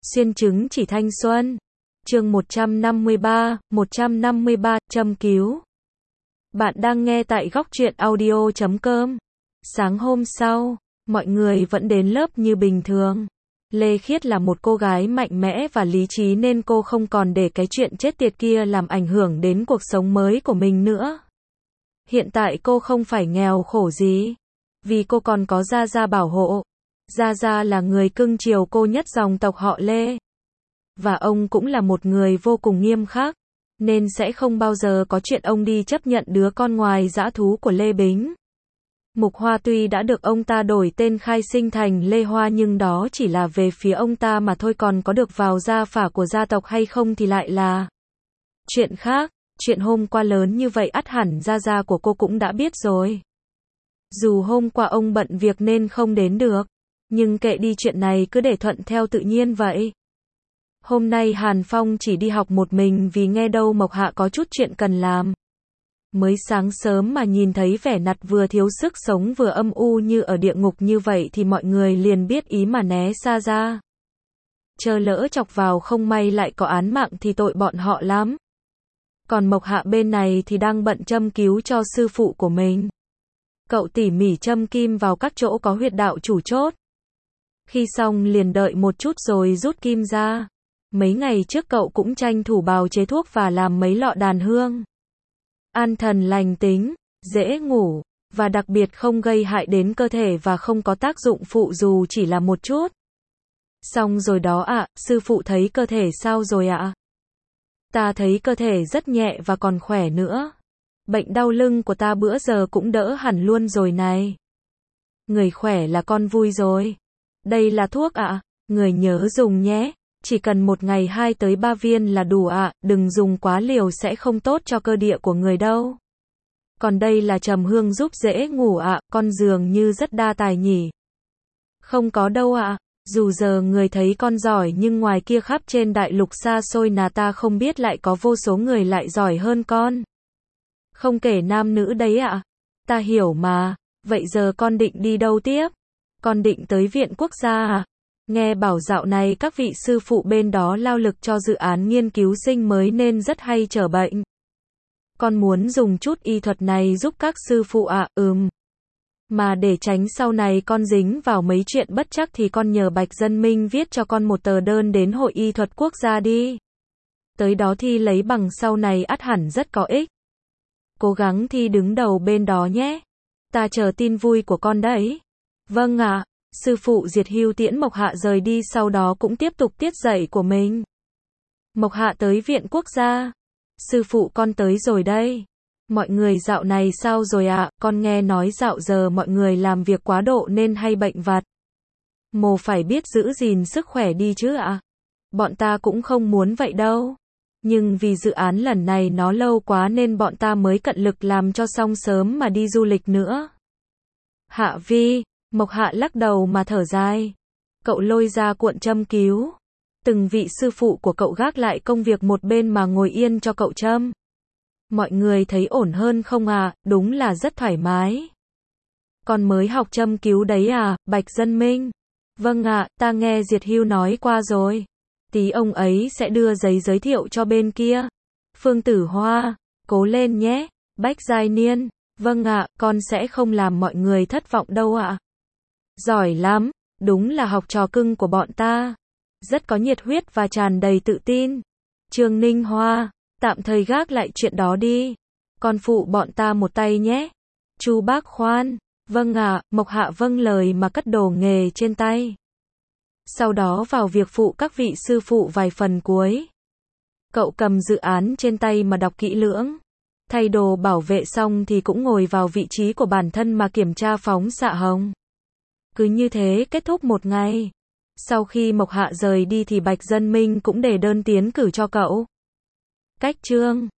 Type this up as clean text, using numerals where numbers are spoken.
Xuyên chứng chỉ thanh xuân. Chương 153, châm cứu. Bạn đang nghe tại góc truyện audio.com. Sáng hôm sau, mọi người vẫn đến lớp như bình thường. Lê Khiết là một cô gái mạnh mẽ và lý trí nên cô không còn để cái chuyện chết tiệt kia làm ảnh hưởng đến cuộc sống mới của mình nữa. Hiện tại cô không phải nghèo khổ gì, vì cô còn có Gia Gia bảo hộ. Gia Gia là người cưng chiều cô nhất dòng tộc họ Lê. Và ông cũng là một người vô cùng nghiêm khắc, nên sẽ không bao giờ có chuyện ông đi chấp nhận đứa con ngoài dã thú của Lê Bính. Mục Hoa tuy đã được ông ta đổi tên khai sinh thành Lê Hoa nhưng đó chỉ là về phía ông ta mà thôi, còn có được vào gia phả của gia tộc hay không thì lại là chuyện khác. Chuyện hôm qua lớn như vậy ắt hẳn Gia Gia của cô cũng đã biết rồi. Dù hôm qua ông bận việc nên không đến được, nhưng kệ đi, chuyện này cứ để thuận theo tự nhiên vậy. Hôm nay Hàn Phong chỉ đi học một mình vì nghe đâu Mộc Hạ có chút chuyện cần làm. Mới sáng sớm mà nhìn thấy vẻ mặt vừa thiếu sức sống vừa âm u như ở địa ngục như vậy thì mọi người liền biết ý mà né xa ra. Chờ lỡ chọc vào không may lại có án mạng thì tội bọn họ lắm. Còn Mộc Hạ bên này thì đang bận châm cứu cho sư phụ của mình. Cậu tỉ mỉ châm kim vào các chỗ có huyệt đạo chủ chốt. Khi xong liền đợi một chút rồi rút kim ra. Mấy ngày trước cậu cũng tranh thủ bào chế thuốc và làm mấy lọ đàn hương. An thần lành tính, dễ ngủ, và đặc biệt không gây hại đến cơ thể và không có tác dụng phụ dù chỉ là một chút. Xong rồi đó ạ, sư phụ thấy cơ thể sao rồi ạ? Ta thấy cơ thể rất nhẹ và còn khỏe nữa. Bệnh đau lưng của ta bữa giờ cũng đỡ hẳn luôn rồi này. Người khỏe là con vui rồi. Đây là thuốc ạ, người nhớ dùng nhé. Chỉ cần một ngày 2 tới 3 viên là đủ ạ, đừng dùng quá liều sẽ không tốt cho cơ địa của người đâu. Còn đây là trầm hương giúp dễ ngủ ạ, con dường như rất đa tài nhỉ. Không có đâu ạ, dù giờ người thấy con giỏi nhưng ngoài kia khắp trên đại lục xa xôi ta không biết lại có vô số người lại giỏi hơn con. Không kể nam nữ đấy ạ. Ta hiểu mà, vậy giờ con định đi đâu tiếp? Con định tới viện quốc gia à? Nghe bảo dạo này các vị sư phụ bên đó lao lực cho dự án nghiên cứu sinh mới nên rất hay chữa bệnh. Con muốn dùng chút y thuật này giúp các sư phụ ạ, Mà để tránh sau này con dính vào mấy chuyện bất trắc thì con nhờ Bạch Dân Minh viết cho con một tờ đơn đến Hội Y thuật Quốc gia đi. Tới đó thi lấy bằng sau này ắt hẳn rất có ích. Cố gắng thi đứng đầu bên đó nhé. Ta chờ tin vui của con đấy. Vâng ạ. Sư phụ Diệt Hưu tiễn Mộc Hạ rời đi, sau đó cũng tiếp tục tiết dạy của mình. Mộc Hạ tới viện quốc gia. Sư phụ con tới rồi đây. Mọi người dạo này sao rồi ạ? Con nghe nói dạo giờ mọi người làm việc quá độ nên hay bệnh vặt. Mồ phải biết giữ gìn sức khỏe đi chứ ạ. Bọn ta cũng không muốn vậy đâu. Nhưng vì dự án lần này nó lâu quá nên bọn ta mới cận lực làm cho xong sớm mà đi du lịch nữa. Hạ Vi. Mộc Hạ lắc đầu mà thở dài. Cậu lôi ra cuộn châm cứu. Từng vị sư phụ của cậu gác lại công việc một bên mà ngồi yên cho cậu châm. Mọi người thấy ổn hơn không à? Đúng là rất thoải mái. Con mới học châm cứu đấy à, Bạch Dân Minh? Vâng ạ, ta nghe Diệt Hưu nói qua rồi. Tí ông ấy sẽ đưa giấy giới thiệu cho bên kia. Phương Tử Hoa, cố lên nhé. Bách Giai Niên, vâng ạ, con sẽ không làm mọi người thất vọng đâu ạ. Giỏi lắm, đúng là học trò cưng của bọn ta. Rất có nhiệt huyết và tràn đầy tự tin. Trương Ninh Hoa, tạm thời gác lại chuyện đó đi. Con phụ bọn ta một tay nhé. Chu Bác Khoan, vâng ạ, Mộc Hạ vâng lời mà cất đồ nghề trên tay. Sau đó vào việc phụ các vị sư phụ vài phần cuối. Cậu cầm dự án trên tay mà đọc kỹ lưỡng. Thay đồ bảo vệ xong thì cũng ngồi vào vị trí của bản thân mà kiểm tra phóng xạ hồng. Cứ như thế kết thúc một ngày. Sau khi Mộc Hạ rời đi thì Bạch Dân Minh cũng để đơn tiến cử cho cậu. Cách chương